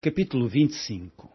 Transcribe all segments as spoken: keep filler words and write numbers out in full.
Capítulo vinte e cinco.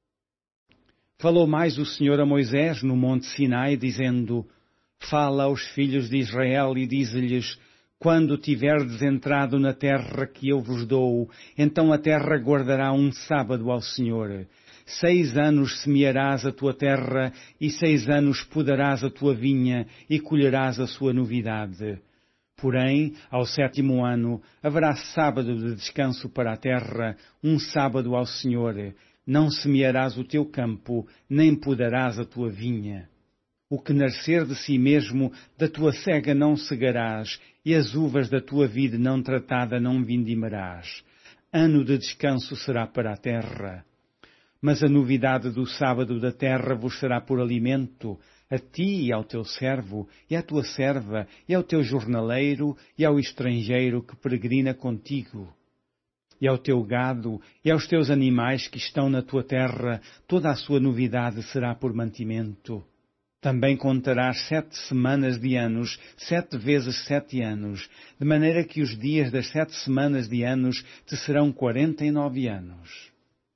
Falou mais o Senhor a Moisés no monte Sinai, dizendo: Fala aos filhos de Israel e dize-lhes: Quando tiverdes entrado na terra que eu vos dou, então a terra guardará um sábado ao Senhor. Seis anos semearás a tua terra, e seis anos podarás a tua vinha, e colherás a sua novidade. Porém, ao sétimo ano, haverá sábado de descanso para a terra, um sábado ao Senhor. Não semearás o teu campo, nem podarás a tua vinha. O que nascer de si mesmo, da tua cega não cegarás, e as uvas da tua vide não tratada não vindimarás. Ano de descanso será para a terra. Mas a novidade do sábado da terra vos será por alimento, a ti e ao teu servo, e à tua serva, e ao teu jornaleiro, e ao estrangeiro que peregrina contigo. E ao teu gado, e aos teus animais que estão na tua terra, toda a sua novidade será por mantimento. Também contarás sete semanas de anos, sete vezes sete anos, de maneira que os dias das sete semanas de anos te serão quarenta e nove anos.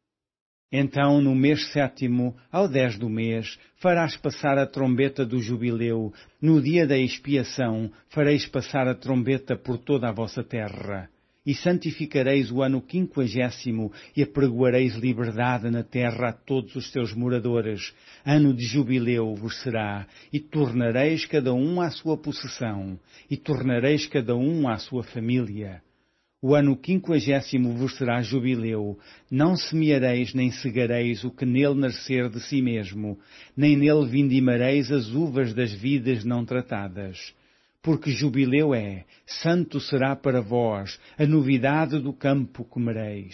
Então, no mês sétimo, ao dez do mês, farás passar a trombeta do jubileu. No dia da expiação, fareis passar a trombeta por toda a vossa terra. E santificareis o ano quinquagésimo, e apregoareis liberdade na terra a todos os seus moradores. Ano de jubileu vos será, e tornareis cada um à sua possessão, e tornareis cada um à sua família. O ano quinquagésimo vos será jubileu. Não semeareis nem cegareis o que nele nascer de si mesmo, nem nele vindimareis as uvas das vides não tratadas. Porque jubileu é, santo será para vós, a novidade do campo comereis.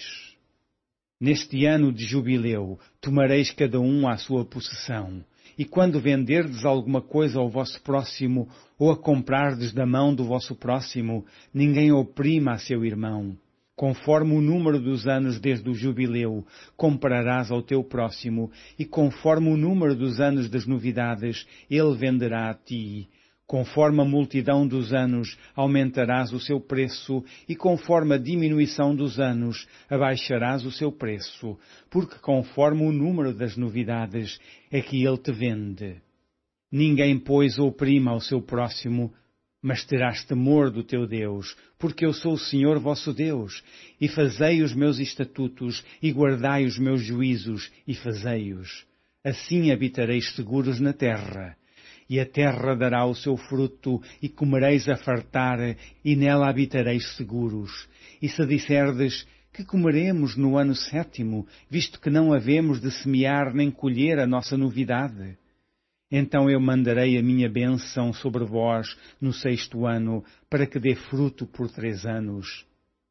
Neste ano de jubileu, tomareis cada um à sua possessão. E quando venderdes alguma coisa ao vosso próximo, ou a comprardes da mão do vosso próximo, ninguém oprima a seu irmão. Conforme o número dos anos desde o jubileu, comprarás ao teu próximo, e conforme o número dos anos das novidades, ele venderá a ti. Conforme a multidão dos anos, aumentarás o seu preço, e conforme a diminuição dos anos, abaixarás o seu preço, porque conforme o número das novidades é que ele te vende. Ninguém, pois, oprima ao seu próximo, mas terás temor do teu Deus, porque eu sou o Senhor vosso Deus, e fazei os meus estatutos, e guardai os meus juízos, e fazei-os. Assim habitareis seguros na terra. E a terra dará o seu fruto, e comereis a fartar, e nela habitareis seguros. E se disserdes: que comeremos no ano sétimo, visto que não havemos de semear nem colher a nossa novidade? Então eu mandarei a minha bênção sobre vós no sexto ano, para que dê fruto por três anos.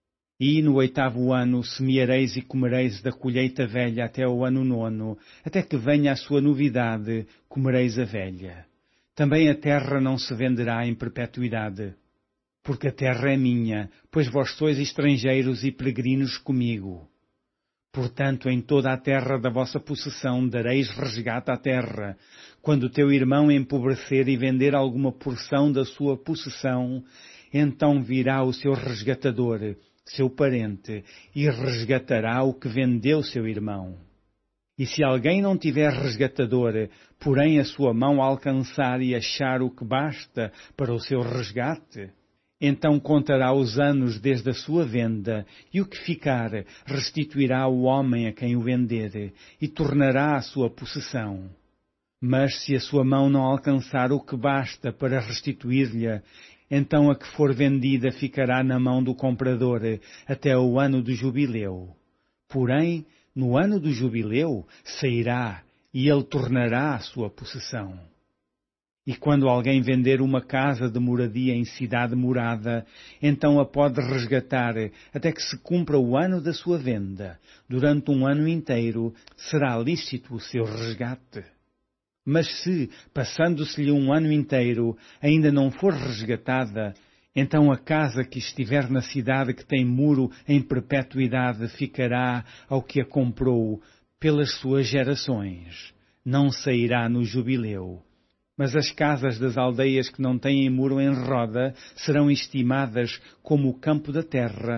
E no oitavo ano semeareis e comereis da colheita velha até o ano nono, até que venha a sua novidade, comereis a velha. Também a terra não se venderá em perpetuidade, porque a terra é minha, pois vós sois estrangeiros e peregrinos comigo. Portanto, em toda a terra da vossa possessão dareis resgate à terra. Quando teu irmão empobrecer e vender alguma porção da sua possessão, então virá o seu resgatador, seu parente, e resgatará o que vendeu seu irmão. E se alguém não tiver resgatador, porém a sua mão alcançar e achar o que basta para o seu resgate, então contará os anos desde a sua venda, e o que ficar restituirá o homem a quem o vender, e tornará a sua possessão. Mas se a sua mão não alcançar o que basta para restituir-lhe, então a que for vendida ficará na mão do comprador até o ano do jubileu. Porém, no ano do jubileu, sairá, e ele tornará a sua possessão. E quando alguém vender uma casa de moradia em cidade morada, então a pode resgatar até que se cumpra o ano da sua venda. Durante um ano inteiro será lícito o seu resgate. Mas se, passando-se-lhe um ano inteiro, ainda não for resgatada, então a casa que estiver na cidade que tem muro em perpetuidade ficará ao que a comprou pelas suas gerações. Não sairá no jubileu. Mas as casas das aldeias que não têm muro em roda serão estimadas como o campo da terra,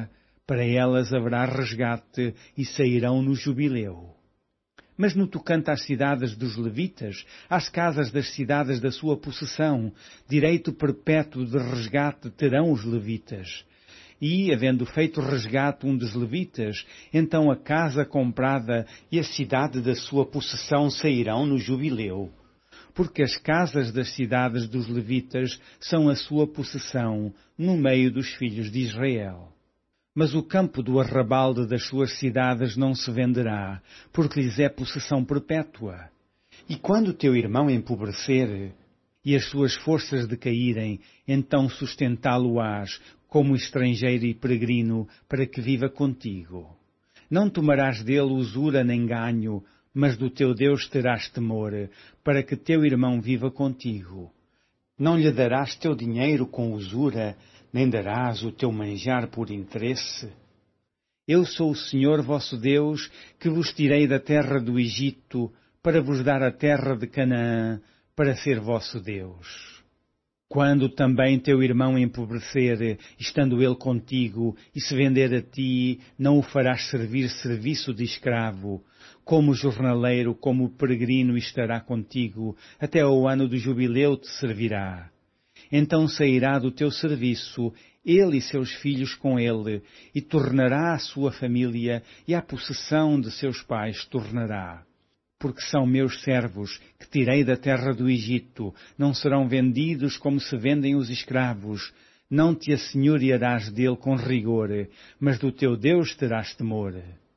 Para elas haverá resgate e sairão no jubileu. Mas no tocante às cidades dos levitas, às casas das cidades da sua possessão, direito perpétuo de resgate terão os levitas. E, havendo feito resgate um dos levitas, então a casa comprada e a cidade da sua possessão sairão no jubileu. Porque as casas das cidades dos levitas são a sua possessão no meio dos filhos de Israel. Mas o campo do arrabalde das suas cidades não se venderá, porque lhes é possessão perpétua. E quando teu irmão empobrecer e as suas forças decaírem, então sustentá-lo-ás como estrangeiro e peregrino para que viva contigo. Não tomarás dele usura nem ganho, mas do teu Deus terás temor, para que teu irmão viva contigo. Não lhe darás teu dinheiro com usura, nem darás o teu manjar por interesse. Eu sou o Senhor vosso Deus, que vos tirei da terra do Egito, para vos dar a terra de Canaã, para ser vosso Deus. Quando também teu irmão empobrecer, estando ele contigo, e se vender a ti, não o farás servir serviço de escravo. Como jornaleiro, como peregrino estará contigo, até ao ano do jubileu te servirá. Então sairá do teu serviço, ele e seus filhos com ele, e tornará à sua família, e à possessão de seus pais tornará. Porque são meus servos, que tirei da terra do Egito, não serão vendidos como se vendem os escravos. Não te assenhorearás dele com rigor, mas do teu Deus terás temor.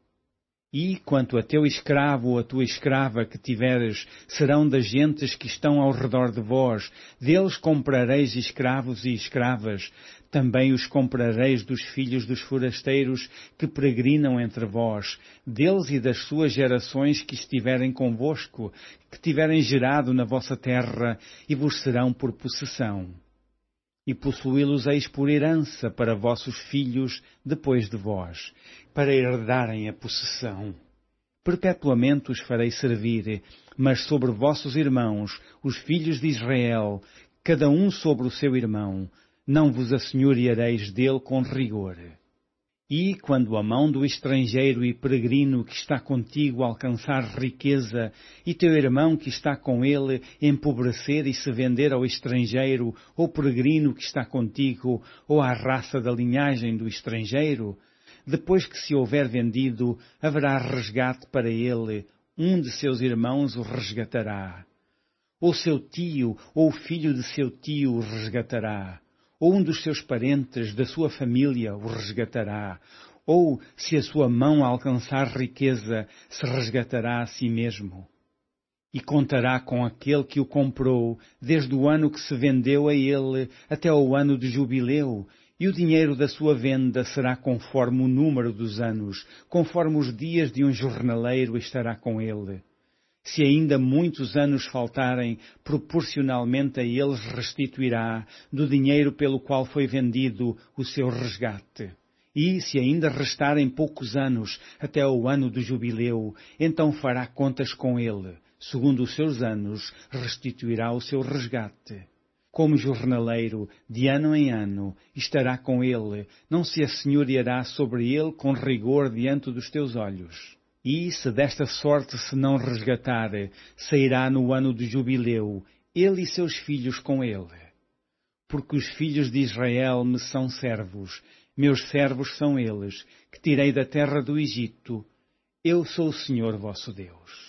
E, quanto a teu escravo ou a tua escrava que tiveres, serão das gentes que estão ao redor de vós, deles comprareis escravos e escravas, também os comprareis dos filhos dos forasteiros que peregrinam entre vós, deles e das suas gerações que estiverem convosco, que tiverem gerado na vossa terra, e vos serão por possessão. E possuí-los-eis por herança para vossos filhos depois de vós, para herdarem a possessão. Perpetuamente os farei servir, mas sobre vossos irmãos, os filhos de Israel, cada um sobre o seu irmão, não vos assenhoreareis dele com rigor. E, quando a mão do estrangeiro e peregrino que está contigo alcançar riqueza, e teu irmão que está com ele empobrecer e se vender ao estrangeiro ou peregrino que está contigo, ou à raça da linhagem do estrangeiro, depois que se houver vendido, haverá resgate para ele, um de seus irmãos o resgatará. Ou seu tio, ou o filho de seu tio o resgatará. Ou um dos seus parentes, da sua família, o resgatará. Ou, se a sua mão alcançar riqueza, se resgatará a si mesmo. E contará com aquele que o comprou, desde o ano que se vendeu a ele, até ao ano de jubileu, e o dinheiro da sua venda será conforme o número dos anos, conforme os dias de um jornaleiro estará com ele. Se ainda muitos anos faltarem, proporcionalmente a eles restituirá, do dinheiro pelo qual foi vendido, o seu resgate. E, se ainda restarem poucos anos até ao ano do jubileu, então fará contas com ele. Segundo os seus anos, restituirá o seu resgate. Como jornaleiro, de ano em ano, estará com ele, não se assenhoreará sobre ele com rigor diante dos teus olhos. E, se desta sorte se não resgatar, sairá no ano do jubileu, ele e seus filhos com ele. Porque os filhos de Israel me são servos, meus servos são eles, que tirei da terra do Egito. Eu sou o Senhor vosso Deus.